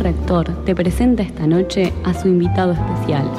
Rector te presenta esta noche a su invitado especial.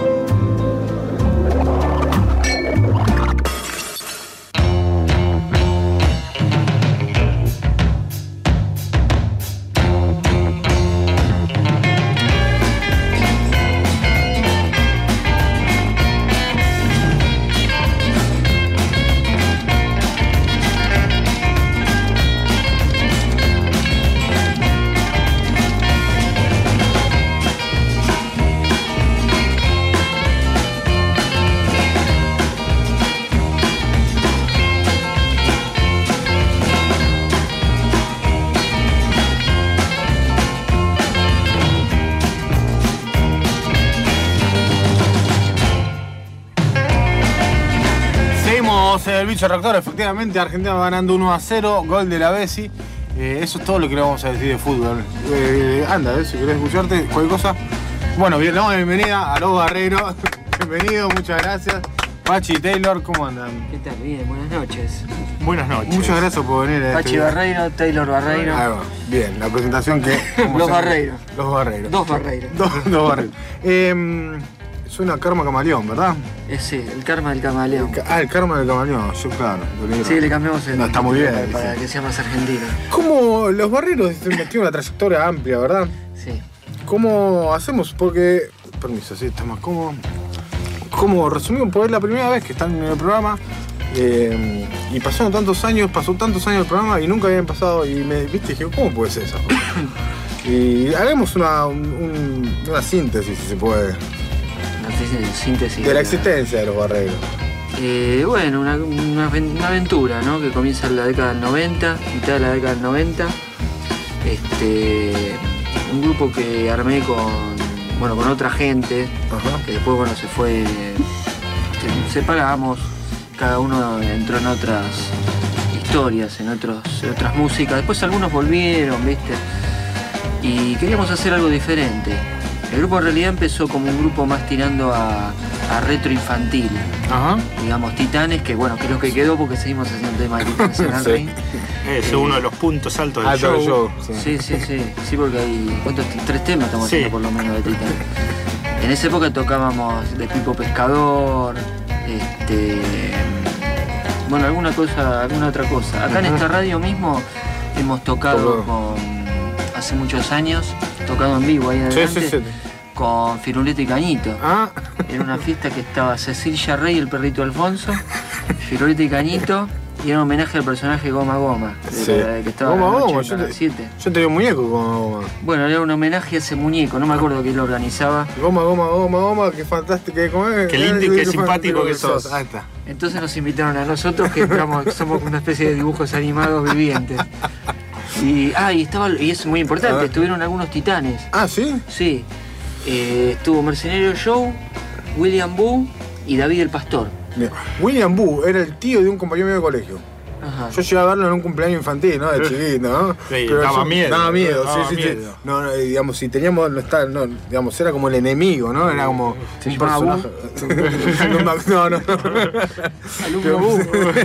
El bicho rector, efectivamente, Argentina va ganando 1-0, gol de la Bessi. Eso es todo lo que le vamos a decir de fútbol. Anda, si querés escucharte, cualquier cosa. Bueno, bien, le damos la bienvenida a los Barreiros. Bienvenido, muchas gracias. Pachi y Taylor, ¿cómo andan? ¿Qué tal? Bien, buenas noches. Buenas noches. Muchas gracias por venir. Pachi Barreiro, Taylor Barreiro. Ah, bueno, bien, la presentación que... Los Barreiros. Los Barreiros. Dos Barreiros. Dos Barreiros. Suena Karma Camaleón, ¿verdad? Sí, el Karma del Camaleón. El Karma del Camaleón, yo claro. Sí, le cambiamos el... No, está muy bien. Para que sea más argentino. ¿Cómo los Barreiros tienen una trayectoria amplia, verdad? Sí. ¿Cómo hacemos? Porque... Permiso, sí, está más cómodo. ¿Cómo resumimos? Porque es la primera vez que están en el programa y pasó tantos años el programa y nunca habían pasado y me viste, dije, ¿cómo puede ser esa cosa? Y hagamos una síntesis, si se puede. Síntesis de la existencia de los Barreiros. Bueno, una aventura, ¿no? Que comienza en la década del 90, mitad de la década del 90. Un grupo que armé con otra gente. Ajá. Que después se fue. Separamos, cada uno entró en otras historias, en otras músicas. Después algunos volvieron, ¿viste? Y queríamos hacer algo diferente. El grupo en realidad empezó como un grupo más tirando a retro infantil. Ajá. Digamos, Titanes, que bueno, creo que quedó porque seguimos haciendo temas de Titanes en el ring. Es uno de los puntos altos del show. Sí, porque hay 3 temas estamos haciendo por lo menos de Titanes. En esa época tocábamos de Pipo Pescador, alguna otra cosa. Acá en esta radio mismo hemos tocado hace muchos años, tocado en vivo ahí adelante, con Firulete y Cañito. Era una fiesta que estaba Cecilia Rey, el perrito Alfonso, Firulete y Cañito, y era un homenaje al personaje Goma Goma, que estaba Goma, yo tenía un muñeco Goma Goma. Bueno, era un homenaje a ese muñeco, no me acuerdo quién lo organizaba. Goma, qué fantástico, qué lindo y qué simpático que sos. Ahí está. Entonces nos invitaron a nosotros, que somos una especie de dibujos animados vivientes. Y es muy importante, estuvieron algunos Titanes. ¿Sí? Sí. Estuvo Mercenario Joe, William Boo y David el Pastor. William Boo era el tío de un compañero mío de colegio. Ajá. Yo llegué a verlo en un cumpleaños infantil, ¿no? De chiquito, ¿no? Sí, pero daba miedo. Sí. No, digamos, si teníamos, digamos, era como el enemigo, ¿no? Era como un personaje. No. Alumno Boo.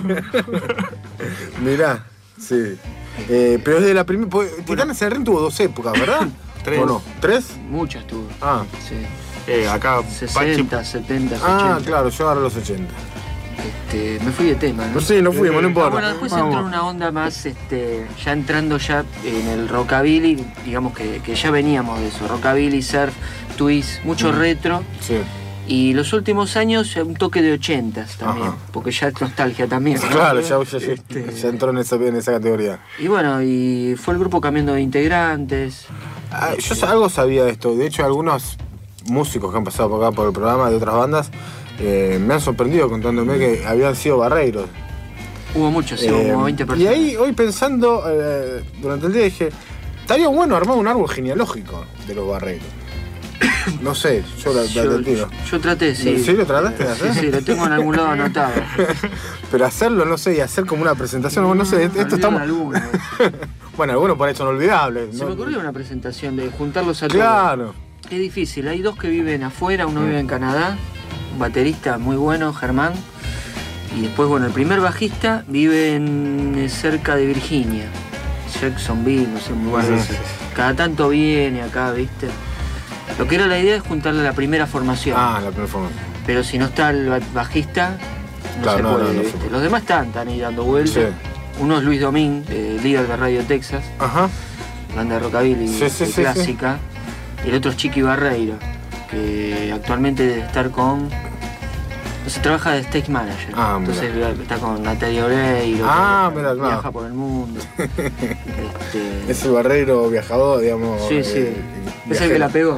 Mirá, sí. Pero es de la primera. Titanes en el ring tuvo 2 épocas, ¿verdad? 3. ¿O no? ¿3? Muchas tuvo. Sí. Acá 60, 70, 80. Claro, yo agarré los 80. Me fui de tema, ¿no? Sí, no fuimos, no importa. Bueno, después entró en una onda más, ya entrando en el rockabilly, digamos que ya veníamos de eso, rockabilly, surf, twist, mucho retro. Sí. Y los últimos años un toque de 80s también, porque ya es nostalgia también, ¿no? Claro, ya entró en esa categoría. Y bueno, y fue el grupo cambiando de integrantes. Yo algo sabía de esto, de hecho algunos músicos que han pasado por acá por el programa de otras bandas me han sorprendido contándome que habían sido Barreiros. Hubo muchos, hubo como 20 personas. Y ahí, hoy pensando, durante el día dije, estaría bueno armar un árbol genealógico de los Barreiros. No sé, yo tiro. Yo traté, sí. ¿Sí lo trataste de hacer? Sí, lo tengo en algún lado anotado. Pero hacerlo, no sé, y hacer como una presentación, no sé, esto estamos... Bueno, algunos por ahí son olvidables. Se me ocurrió una presentación de juntarlos a todos. Claro. Es difícil, hay 2 que viven afuera, uno vive en Canadá, un baterista muy bueno, Germán, y después, bueno, el primer bajista vive cerca de Virginia. Jacksonville, no sé, un lugar de ese. Cada tanto viene acá, ¿viste? Lo que era la idea es juntarle a la primera formación. La primera formación. Pero si no está el bajista, no se puede, ¿viste? Los demás están ahí dando vueltas. Sí. Uno es Luis Domín, líder de Radio Texas. Ajá. Banda de rockabilly clásica. Y el otro es Chiqui Barreiro, que actualmente debe estar con... Se trabaja de stage manager. Entonces está con Natalia Oreiro. Viaja por el mundo. Es el Barreiro viajador, digamos. Sí. Es el que la pegó.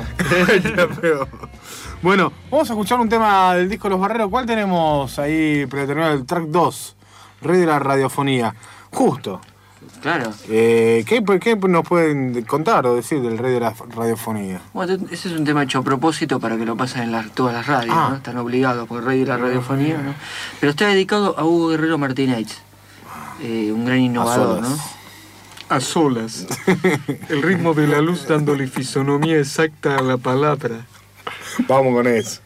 Bueno, vamos a escuchar un tema del disco Los Barreros. ¿Cuál tenemos ahí predeterminado? El track 2, Rey de la Radiofonía. Justo. Claro. ¿Qué nos pueden contar o decir del Rey de la Radiofonía? Bueno, ese es un tema hecho a propósito para que lo pasen en todas las radios, ¿no? Están obligados por el Rey de la Radiofonía, ¿no? Pero está dedicado a Hugo Guerrero Martínez, un gran innovador, ¿no? A solas. El ritmo de la luz dándole fisonomía exacta a la palabra. Vamos con eso.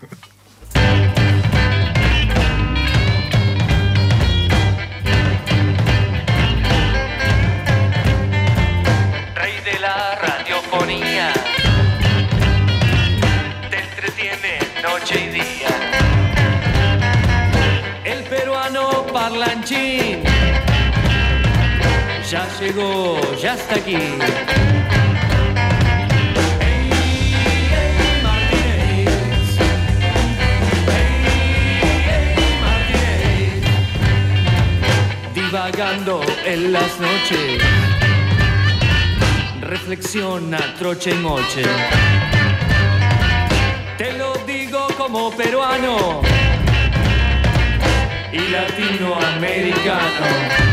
Te entretiene noche y día. El peruano parlanchín ya llegó, ya está aquí. Divagando en las noches, reflexiona troche y moche. Te lo digo como peruano y latinoamericano.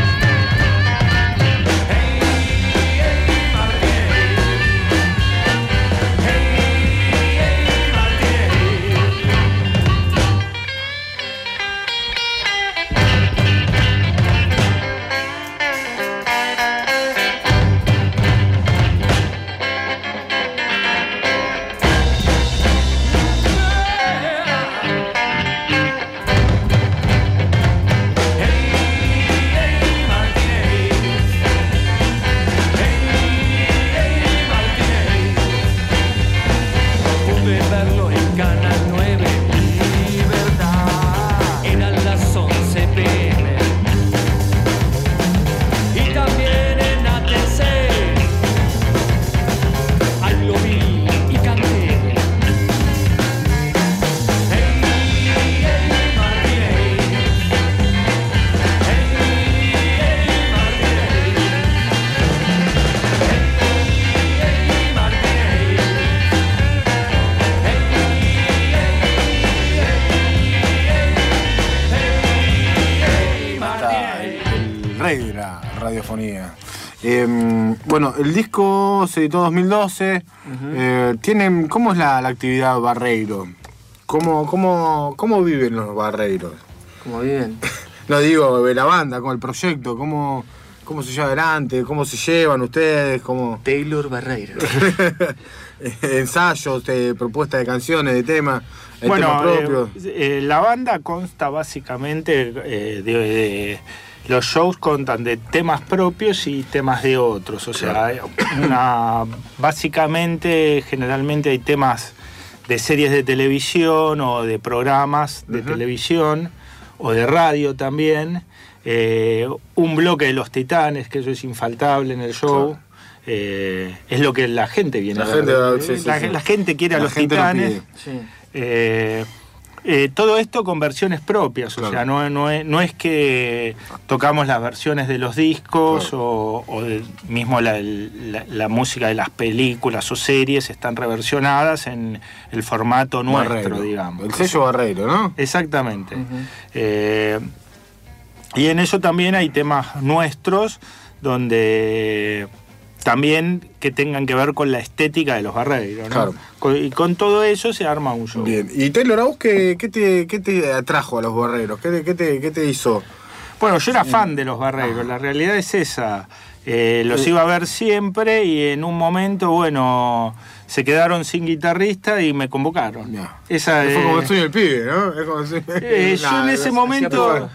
Bueno, el disco se editó en 2012. ¿Cómo es la actividad Barreiro? ¿Cómo viven los barreiros? ¿Cómo viven? No digo, la banda, con el proyecto, ¿cómo se lleva adelante? ¿Cómo se llevan ustedes? Taylor Barreiro. Ensayos, propuestas de canciones, de temas, temas propios. La banda consta básicamente de los shows contan de temas propios y temas de otros. O sea, básicamente, generalmente hay temas de series de televisión o de programas de televisión o de radio también. Un bloque de Los Titanes, que eso es infaltable en el show. Es lo que la gente viene a ver. La gente quiere a Los Titanes. Todo esto con versiones propias, o sea, no es que tocamos las versiones de los discos o mismo la música de las películas o series están reversionadas en el formato nuestro, Barreiro, digamos. El sello Barreiro, ¿no? Exactamente. Y en eso también hay temas nuestros donde también que tengan que ver con la estética de los Barreiros, ¿no? Claro. Y con todo eso se arma un show. Bien. ¿Y Taylor, a vos qué te atrajo a los Barreiros? ¿Qué te hizo? Bueno, yo era fan de los Barreiros, la realidad es esa. Los iba a ver siempre y en un momento, se quedaron sin guitarrista y me convocaron. No. Esa, fue como el sueño del pibe, ¿no? Es como yo en ese momento...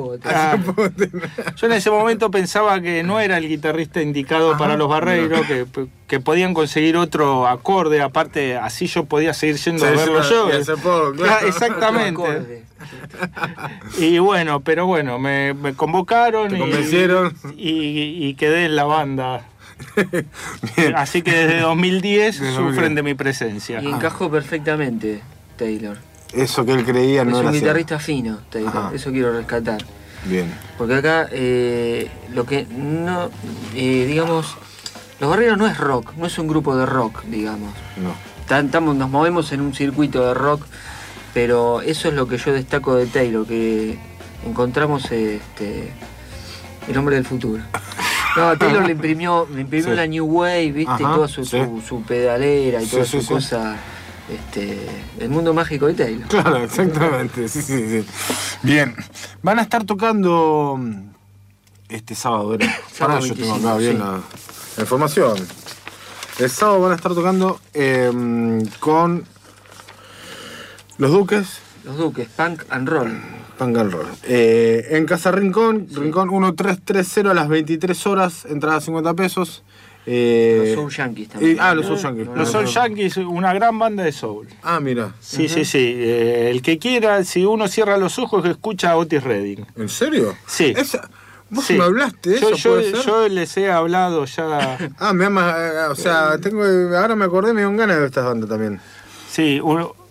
Yo en ese momento pensaba que no era el guitarrista indicado para los Barreiros, que podían conseguir otro acorde, aparte así yo podía seguir yendo a verlo yo. Exactamente. Y bueno, pero bueno, me convocaron. ¿Te convencieron? Y quedé en la banda. Así que desde 2010 sufren de mi presencia. Y encajó perfectamente Taylor. Eso que él creía no era así. Es un guitarrista fino, Taylor. Eso quiero rescatar. Bien. Porque acá lo que no, digamos, Los Barreiros no es rock, no es un grupo de rock, digamos. No. Nos movemos en un circuito de rock, pero eso es lo que yo destaco de Taylor, que encontramos el hombre del futuro. No, Taylor le imprimió la New Wave, ¿viste? Y toda su pedalera y toda su cosa. El mundo mágico de Taylor. Claro, exactamente. Sí. Bien. Van a estar tocando este sábado, ¿verdad? Sábado 25, yo tengo acá bien la información. El sábado van a estar tocando con Los Duques. Los Duques, Punk and Roll. Punk and Roll. En Casa Rincón, Rincón 1330 a las 23 horas, entrada 50 pesos. Los Soul Yankees también. Los Soul Yankees. Los Soul Yankees, una gran banda de soul. Mira. Sí. El que quiera, si uno cierra los ojos, escucha a Otis Redding. ¿En serio? Sí. ¿Vos me hablaste de eso? Yo les he hablado ya. O sea, ahora me acordé, me dio ganas de ver estas bandas también. Sí,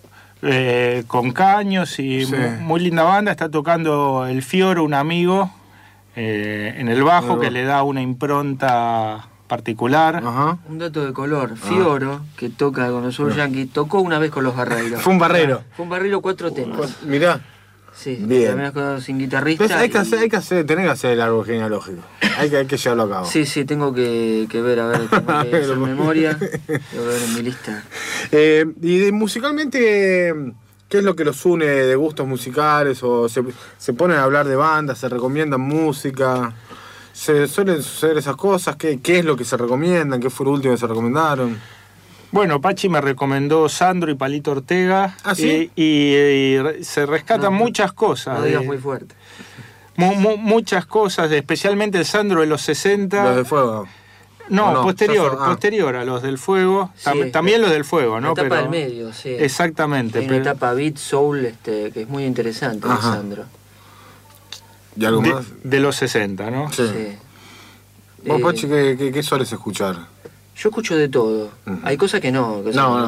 con caños y muy linda banda. Está tocando el Fioro, un amigo, en el bajo, que le da una impronta particular. Un dato de color: Fioro, que toca con los Soul Yankees, tocó una vez con los Barreiros. Fue un barrero. 4 temas. Mirá. Sí, bien. También quedado sin guitarrista. Hay que hacer el árbol genealógico. Hay que llevarlo a cabo. Sí, tengo que ver, tengo que hacer memoria. Lo veo en mi lista. Y musicalmente, ¿qué es lo que los une de gustos musicales? ¿O se ponen a hablar de bandas, se recomiendan música? ¿Se suelen suceder esas cosas? ¿Qué es lo que se recomiendan? ¿Qué fue lo último que se recomendaron? Bueno, Pachi me recomendó Sandro y Palito Ortega. ¿Sí? Y se rescatan muchas cosas. No digas muy fuerte. Muchas cosas, especialmente el Sandro de los 60. Los del Fuego. No, posterior a los del Fuego. También los del Fuego, ¿no? La etapa del medio, sí. Exactamente. Hay una etapa beat, soul, que es muy interesante, de Sandro. ¿Y algo más? De los 60, ¿no? Sí. ¿Vos, Pachi, qué sueles escuchar? Yo escucho de todo. Hay cosas que no.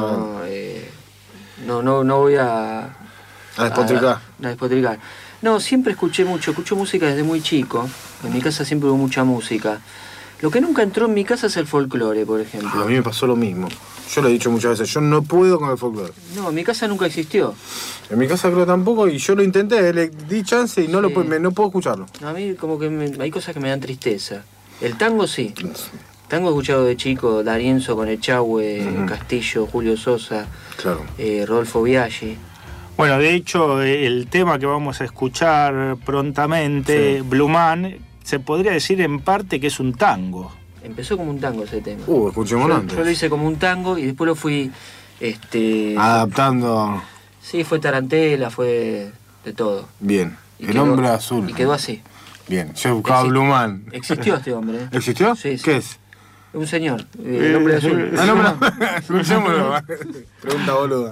No voy a despotricar. No, siempre escucho música desde muy chico. En mi casa siempre hubo mucha música. Lo que nunca entró en mi casa es el folclore, por ejemplo. A mí me pasó lo mismo. Yo lo he dicho muchas veces, yo no puedo con el folclore. No, en mi casa nunca existió. En mi casa creo tampoco, y yo lo intenté, le di chance y no puedo escucharlo. A mí como que hay cosas que me dan tristeza. El tango sí. Tango he escuchado de chico, D'Arienzo con Echagüe, Castillo, Julio Sosa, Rodolfo Biaggi. Bueno, de hecho, el tema que vamos a escuchar prontamente, Blue Man, se podría decir en parte que es un tango. Empezó como un tango ese tema. Escuchémoslo antes. Yo lo hice como un tango y después lo fui adaptando. Sí, fue tarantela, fue de todo. Bien. El hombre azul. Y quedó así. Bien. Yo buscaba Blue Man. Existió este hombre. ¿Existió? Sí. ¿Qué es? Un señor, el hombre azul. Escuchémoslo. Pregunta boluda.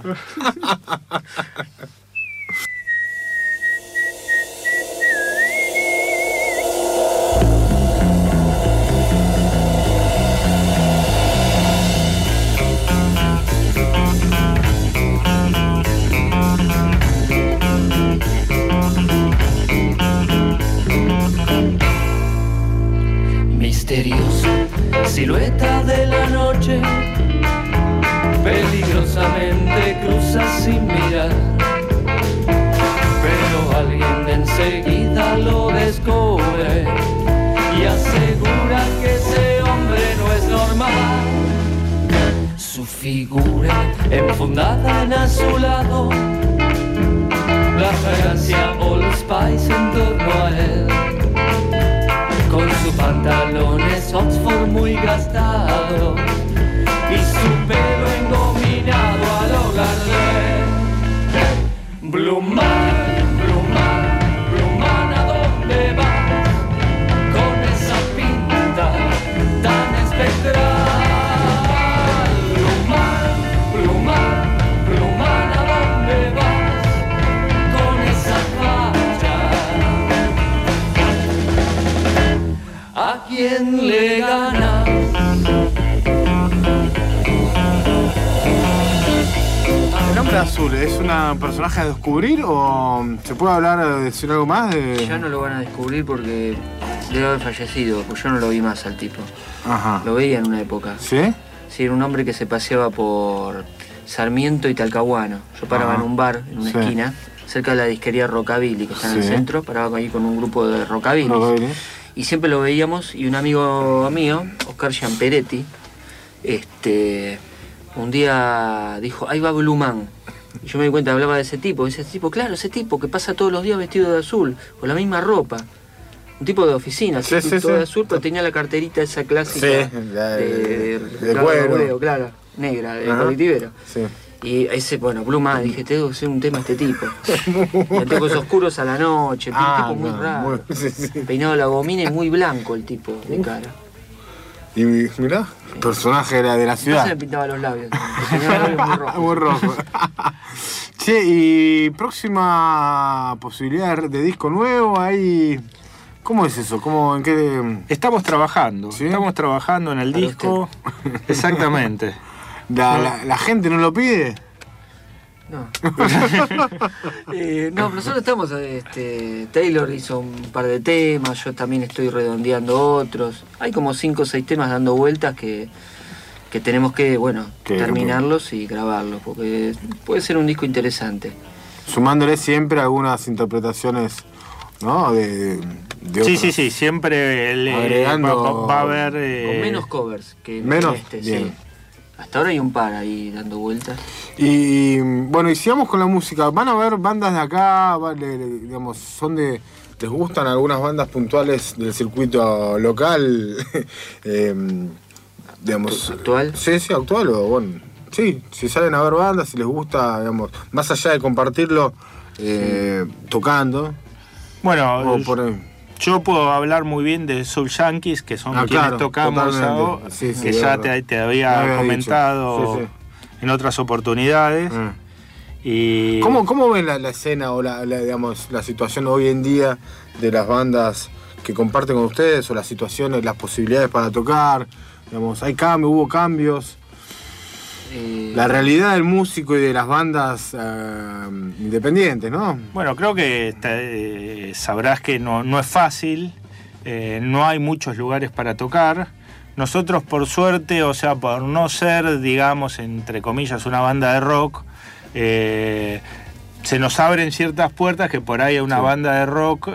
Misterioso, silueta de la noche, peligrosamente cruza sin mirar, pero alguien enseguida lo descubre y asegura que ese hombre no es normal. Su figura enfundada en azulado, la fragancia Old Spice en torno a él, con sus pantalones Oxford muy gastados y su pelo engordado. ¿A quién le gana? ¿El hombre azul es un personaje a descubrir o se puede hablar, decir algo más? Ya no lo van a descubrir porque debe haber fallecido, pues yo no lo vi más al tipo. Ajá. Lo veía en una época. ¿Sí? Sí, era un hombre que se paseaba por Sarmiento y Talcahuano. Yo paraba en un bar, en una esquina, cerca de la disquería Rockabilly, que está en el centro. Paraba ahí con un grupo de Rockabilly. Y siempre lo veíamos, y un amigo mío, Oscar Giamperetti, un día dijo, ahí va Blue Man. Y yo me di cuenta, hablaba de ese tipo. Ese tipo, claro, ese tipo que pasa todos los días vestido de azul, con la misma ropa. Un tipo de oficina, todo de azul, pero tenía la carterita esa clásica de cuero, claro, negra, de colectivero. Sí. Y ese, bueno, Blue Man, dije, tengo que hacer un tema a este tipo. Anteojos oscuros a la noche, un tipo muy raro. Peinado la gomina y muy blanco el tipo, de cara. Y mirá, personaje de la ciudad. Se le pintaba los labios. Tenía los labios muy rojos. Muy rojo. Che, ¿y próxima posibilidad de disco nuevo? ¿Hay...? ¿Cómo es eso? ¿En qué...? Estamos trabajando. ¿Sí? Estamos trabajando en el disco. Exactamente. ¿La gente no lo pide? No. No, nosotros estamos... Taylor hizo un par de temas, yo también estoy redondeando otros. Hay como 5 o 6 temas dando vueltas que tenemos que, terminarlos y grabarlos, porque puede ser un disco interesante. Sumándole siempre algunas interpretaciones, ¿no? Sí, siempre agregando, va a haber... con menos covers que menos, sí. Hasta ahora hay un par ahí dando vueltas. Y bueno, y sigamos con la música. ¿Van a haber bandas de acá? Digamos, ¿les gustan algunas bandas puntuales del circuito local? Digamos, ¿actual? Sí, actual o bueno. Sí, si salen a ver bandas, si les gusta, digamos, más allá de compartirlo tocando. Bueno, yo puedo hablar muy bien de Soul Yankees, que son quienes tocamos ahora, que ya te había comentado en otras oportunidades. Y ¿Cómo ven la escena o digamos, la situación hoy en día de las bandas que comparten con ustedes, o las situaciones, las posibilidades para tocar? Digamos, hubo cambios. La realidad del músico y de las bandas independientes, ¿no? Bueno, creo que sabrás que no es fácil, no hay muchos lugares para tocar. Nosotros, por suerte, o sea, por no ser, digamos, entre comillas, una banda de rock, se nos abren ciertas puertas que por ahí a una banda de rock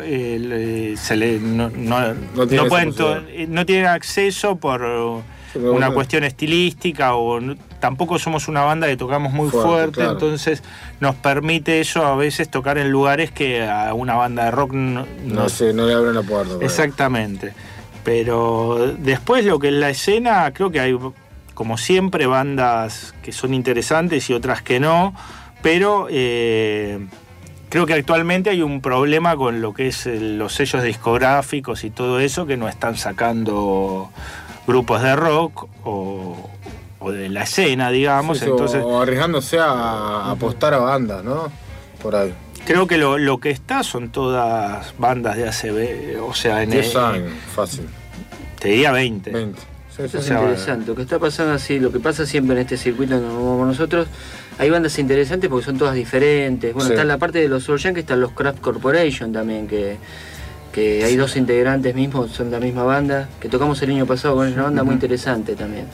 no tiene acceso por una cuestión estilística, o tampoco somos una banda que tocamos muy fuerte, claro. Entonces nos permite eso a veces tocar en lugares que a una banda de rock no le abren la puerta. Exactamente. Pero después lo que es la escena, creo que hay, como siempre, bandas que son interesantes y otras que no, pero creo que actualmente hay un problema con lo que es los sellos discográficos y todo eso, que no están sacando grupos de rock o de la escena, digamos. Sí, entonces, o arriesgándose a apostar a bandas, ¿no? Por ahí. Creo que lo que está son todas bandas de ACB, o sea, 10 años, fácil. Te diría 20. Eso es interesante. Lo que está pasando así, lo que pasa siempre en este circuito donde nos movemos nosotros, hay bandas interesantes porque son todas diferentes. Bueno, está en la parte de los Soul Yankees, están los Craft Corporation también, que hay 2 integrantes mismos, son de la misma banda, que tocamos el año pasado con una banda muy interesante también.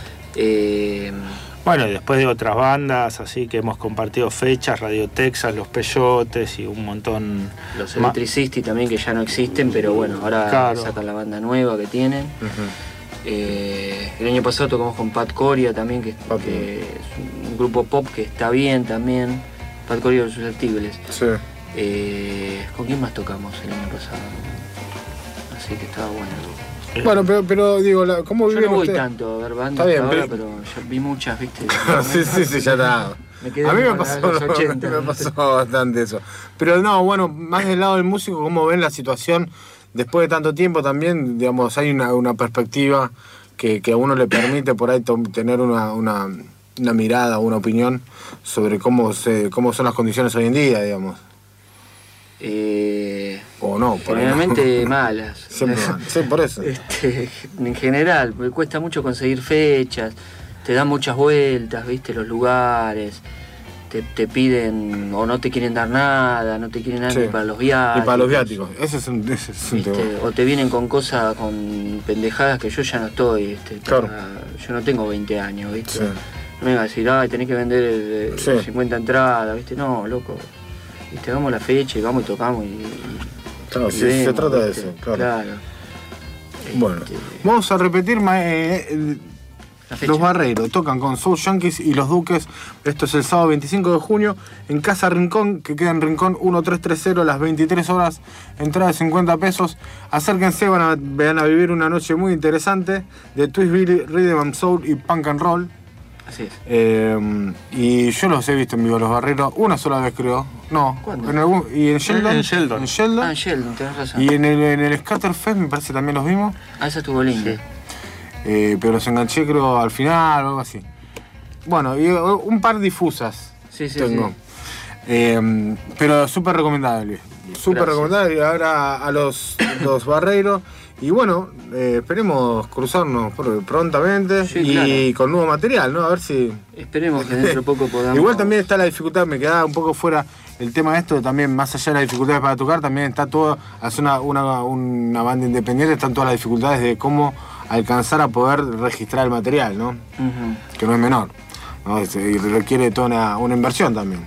Bueno, después de otras bandas, así que hemos compartido fechas, Radio Texas, Los Peyotes y un montón... Los Electricity también, que ya no existen, pero bueno, ahora sacan la banda nueva que tienen. El año pasado tocamos con Pat Coria también, que es un grupo pop que está bien también. Pat Coria y los Susceptibles. Sí. ¿Con quién más tocamos el año pasado? Así que estaba bueno. Bueno, pero digo, ¿cómo viven ustedes? Yo no voy tanto a ver bandas ahora, pero yo vi muchas, ¿viste? sí, ya está. A mí me pasó bastante eso. Pero no, bueno, más del lado del músico, ¿cómo ven la situación después de tanto tiempo también? Digamos, hay una perspectiva que a uno le permite por ahí tener una mirada, una opinión sobre cómo son las condiciones hoy en día, digamos. O no, generalmente malas. Siempre mal. Sí, por eso. En general, me cuesta mucho conseguir fechas, te dan muchas vueltas, viste, los lugares, te piden o no te quieren dar nada, no te quieren dar ni para los viáticos. Ni para los viáticos, ese es un tema. O te vienen con cosas, con pendejadas que yo ya no estoy, viste. Claro. Yo no tengo 20 años, viste. Sí. No me va a decir, ay, tenés que vender 50 entradas, viste. No, loco. Viste, damos la fecha y vamos y tocamos claro, sí, se trata de eso, claro. Bueno, vamos a repetir los Barreiros tocan con Soul Yankees y Los Duques. Esto es el sábado 25 de junio en Casa Rincón, que queda en Rincón 1330 a las 23 horas. Entrada de 50 pesos. Acérquense, van a vivir una noche muy interesante de twist, rhythm and soul y punk and roll. Así es. Y yo los he visto en vivo, Los Barreiros, una sola vez creo. No. ¿Cuándo? Y en Sheldon. En Sheldon. En Sheldon, tenés razón. Y en el Scatterfest me parece que también los vimos. Esa estuvo linda. Sí. Pero los enganché creo al final o algo así. Bueno, y un par difusas tengo. Sí. Pero súper recomendable. Súper recomendable. Ahora a los Barreiros. Y bueno, esperemos cruzarnos prontamente y con nuevo material, ¿no? A ver si... Esperemos que dentro de poco podamos... Igual también está la dificultad, me quedaba un poco fuera el tema de esto, también más allá de las dificultades para tocar, también está todo, hacer una banda independiente, están todas las dificultades de cómo alcanzar a poder registrar el material, ¿no? Que no es menor, ¿no? Y requiere toda una inversión también.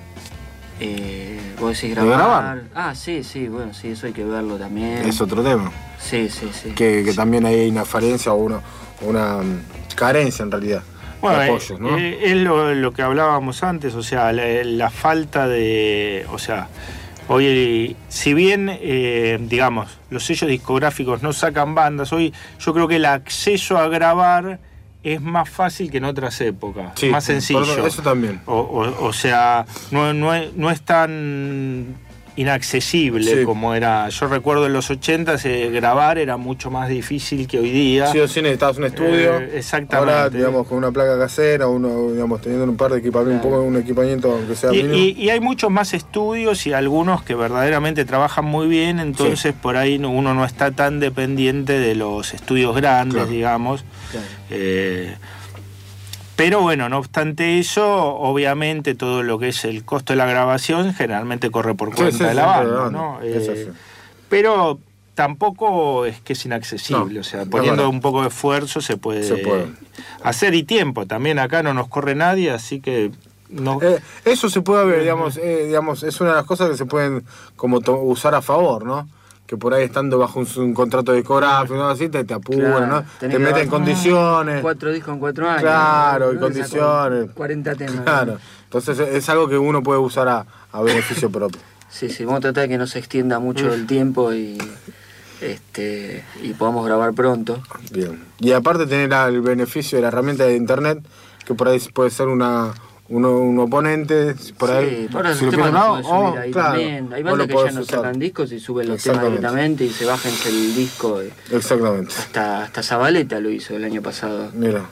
¿Vos decís grabar? Ah, sí, bueno, sí, eso hay que verlo también. Es otro tema. Sí. Que también hay una falencia o una carencia en realidad. Bueno, de apoyos, ¿no? Es lo que hablábamos antes, o sea, la falta de... O sea, hoy, si bien, digamos, los sellos discográficos no sacan bandas, hoy yo creo que el acceso a grabar es más fácil que en otras épocas, más sencillo. Eso también. O sea, no es tan inaccesible como era. Yo recuerdo en los 80 grabar era mucho más difícil que hoy día. Sí o sí necesitabas un estudio. Exactamente. Ahora, digamos, con una placa casera, teniendo un par de equipamientos, un equipamiento aunque sea mínimo. Y hay muchos más estudios y algunos que verdaderamente trabajan muy bien, entonces por ahí uno no está tan dependiente de los estudios grandes, digamos. Claro. Pero bueno, no obstante eso, obviamente todo lo que es el costo de la grabación generalmente corre por cuenta de la banda, ¿no? Pero tampoco es que es inaccesible, o sea, poniendo un poco de esfuerzo se puede hacer, y tiempo. También acá no nos corre nadie, así que no. Eso se puede ver, digamos, es una de las cosas que se pueden como usar a favor, ¿no? Que por ahí estando bajo un contrato discográfico, ¿no? Así te apuran, ¿no? Te meten en condiciones. 4 discos en 4 años. Claro, y condiciones. 40 temas. Claro. Entonces es algo que uno puede usar a beneficio propio. Sí, vamos a tratar de que no se extienda mucho el tiempo y podamos grabar pronto. Bien. Y aparte tener el beneficio de la herramienta de internet, que por ahí puede ser un oponente, por ahí. Ahora si los temas los puedes subir ahí claro, también. Hay bandas que ya no sacan discos y suben los temas directamente y se bajan el disco. Exactamente. Hasta Zabaleta lo hizo el año pasado. Mira.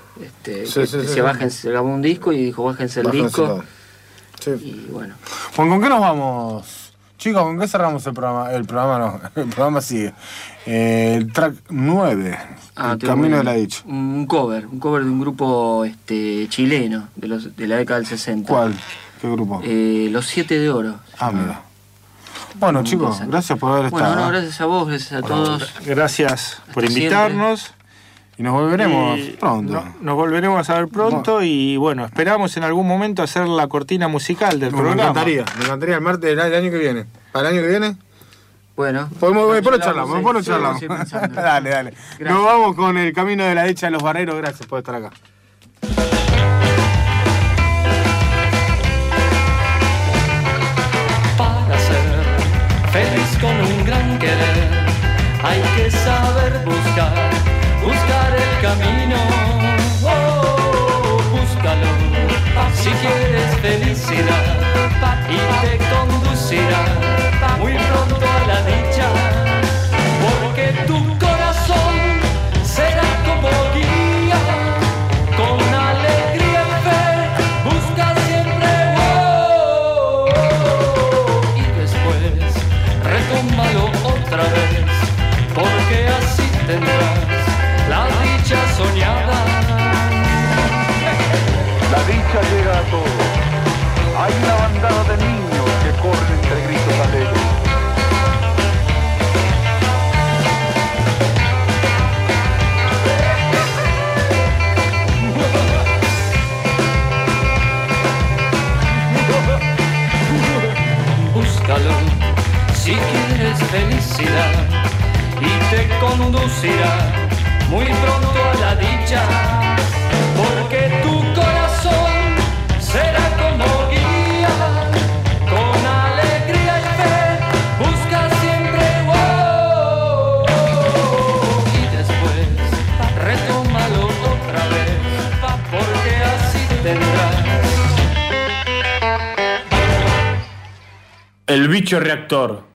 Se grabó un disco y dijo bájense el disco. Sí. Y bueno. ¿Con qué nos vamos? Chicos, ¿con qué cerramos el programa? El programa sigue. El track 9, El Camino de la Dicha. Un cover de un grupo chileno de la década del 60. ¿Cuál? ¿Qué grupo? Los 7 de Oro. Mira. Bueno, chicos, gracias por haber estado. Bueno, gracias a vos, gracias a todos. Gracias por invitarnos. Y nos volveremos pronto. Nos volveremos a ver pronto y bueno, esperamos en algún momento hacer la cortina musical del programa. Me encantaría el martes del año que viene. ¿Para el año que viene? Bueno. Después lo charlamos. Dale. Gracias. Nos vamos con El Camino de la Dicha de Los Barreiros. Gracias por estar acá. Para ser feliz con un gran querer, hay que saber buscar el camino. Búscalo si quieres felicidad y te conducirá muy pronto a la dicha, porque tu corazón será como guía, con alegría y fe busca siempre, y después conducirá muy pronto a la dicha, porque tu corazón será como guía, con alegría y fe, busca siempre wow, y después retómalo otra vez, porque así tendrás. El bicho reactor.